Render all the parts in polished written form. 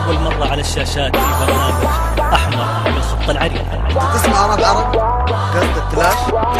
أول مرة على الشاشات في برنامج أحمر بالخط العريض. تسمع راب عرب؟ قصدك كلاش؟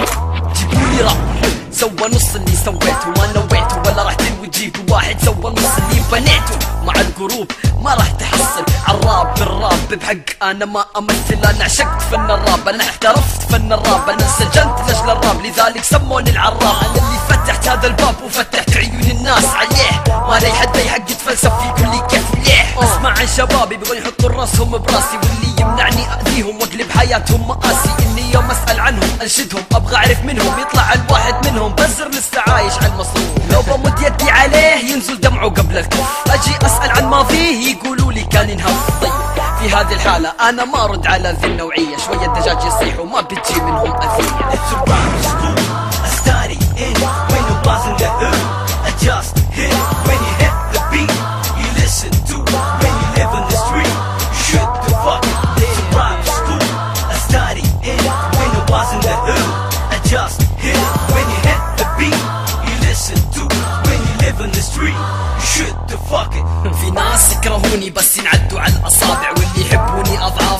جيبولي راب سوى نص اللي سويته ما نويته، ولا راح تلوي تجيب واحد سوى نص اللي بنيته. مع الجروب ما راح تحصل عالراب بالراب بحق. انا ما امثل، انا عشقت فن الراب، انا احترفت فن الراب، انا انسجنت لاجل الراب لذلك سموني العراب. انا اللي فتحت هذا الباب وفتحت عيون الناس عليه، ما لي حد يحق يتفلسف يقول لي كيف وليه. اسمع عن شبابي بيبغوا يحطوا راسهم براسي، واللي يمنعني اذيهم واقلب حياتهم مآسي. اني يوم اسال عنهم انشدهم ابغى اعرف منهم، يطلع الواحد منهم بزر لسه عايش على المصروف. لو بمد يدي عليه ينزل دمعه قبل الكف، اجي اسال عن ماضيه يقولوا لي كان ينهف. طيب في هذه الحالة انا ما ارد على ذي النوعية، شوية دجاج يصيحوا ما بتجي منهم اذية. It's a rap school. I study in when I was in the hood. I just hit when you hit the beat. You listen to when you live on the street. Shut the fuck up. It's a rap school. I study in when I was in the hood. I just hit when you hit the beat. You listen to when you live on the street. Shut the fuck up. في ناس يكرهوني بس ينعدوا على الأصابع، واللي يحبوني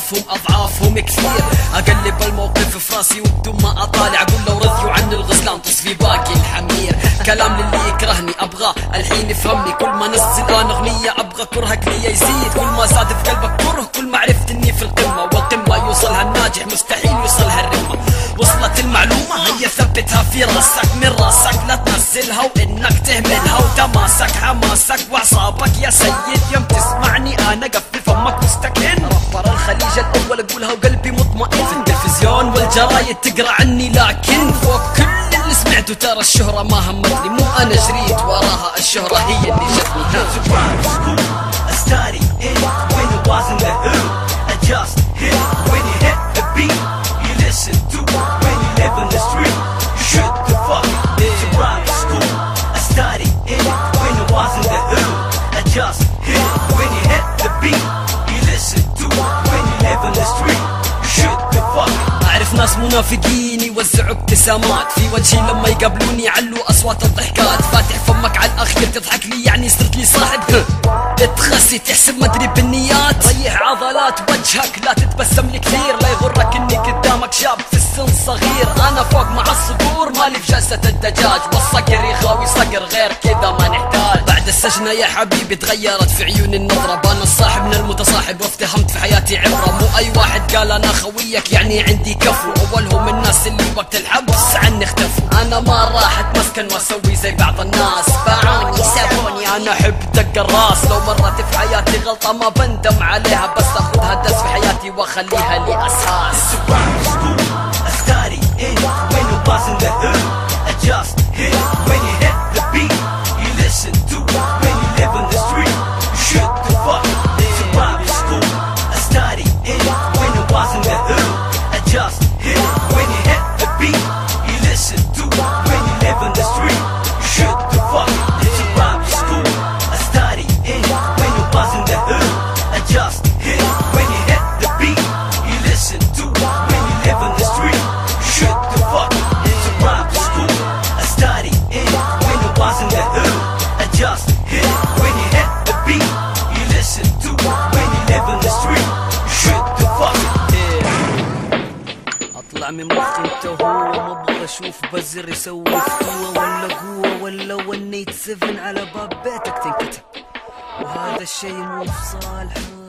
أضعافهم كثير. أقلب الموقف في راسي وبدون ما أطالع، أقول لو رضيوا عن الغزلان تصفي باقي الحمير. كلام للي يكرهني أبغاه الحين يفهمني، كل ما نزل أنا أغنية أبغى كرهك لي يزيد. كل ما زاد في قلبك كره كل ما عرفت إني في القمة، والقمة يوصلها الناجح مستحيل يوصلها الرمة. وصلت المعلومة هيا ثبتها في راسك، من راسك لا تنزلها وإنك تهملها، وتماسك حماسك وأعصابك يا سيد. يوم تسمعني أنا قفل فمك مستكن، رابر الخليج الأول أقولها وقلبي مطمئن. في التلفزيون والجرايد تقرأ عني، لكن فوق كل اللي سمعته ترى الشهرة ما همتني، مو أنا جريت وراها الشهرة هي اللي جتني. It's a rap school. I study in when I was in the hood. I just hit when you hit the beat. You listen to when you live on the street. Shut the fuck up. It's a rap school. I study in when I was in the hood. I just hit when you hit the beat. You listen to when you live on the street. Shut the fuck up. أعرف ناس منافقين يوزعوا ابتسامات في وجهي لما يقابلوني يعلوا أصوات الضحكات. فاتح فمك على الأخير تضحك لي يعني صرت لي صاحب، تخسي تحسب مدري بالنيات. ريح عضلات وجهك لا تتبسم لي كثير، لا يغرك اني قدامك شاب في السن صغير. انا فوق مع الصقور مالي في جلسة الدجاج، والصقر يخاوي صقر غير كذا ما نحتاج. بعد السجنة يا حبيبي تغيرت في عيون النظرة، بان الصاحب من المتصاحب وافتهمت في حياتي عبرة. مو اي واحد قال انا خويك يعني عندي كفو، اولهم الناس اللي وقت الحبس عني اختفوا. انا ما راح اتمسكن واسوي زي بعض الناس، باعوني سابوني انا احب دق الراس. لو مرت في حياتي غلطة ما بندم عليها، بس اخذها درس في حياتي واخليها لي اساس. It's a rap school. I study in when I was in the hood. I just hit when you hit the beat. You listen to when you live on the street. Shut the fuck up. It's a rap school. I study in when I was in the hood. I just hit when you hit the beat. You listen to when you live on the street. Shut the fuck up. It's a rap school. I study in when I was in the hood. I just hit when you hit the beat. You listen to when you live on the street. Shut the fuck up. It's a rap school. I study in when I was in the hood. I just hit when you hit the beat. You listen to when you live on the street. Shut the fuck up. اطلع من مخي انت هو، ما ابغى اشوف بزر يسوي فتوة ولا قوة ولا 187 على باب بيتك تنكتب، وهذا الشي مو في صالحه.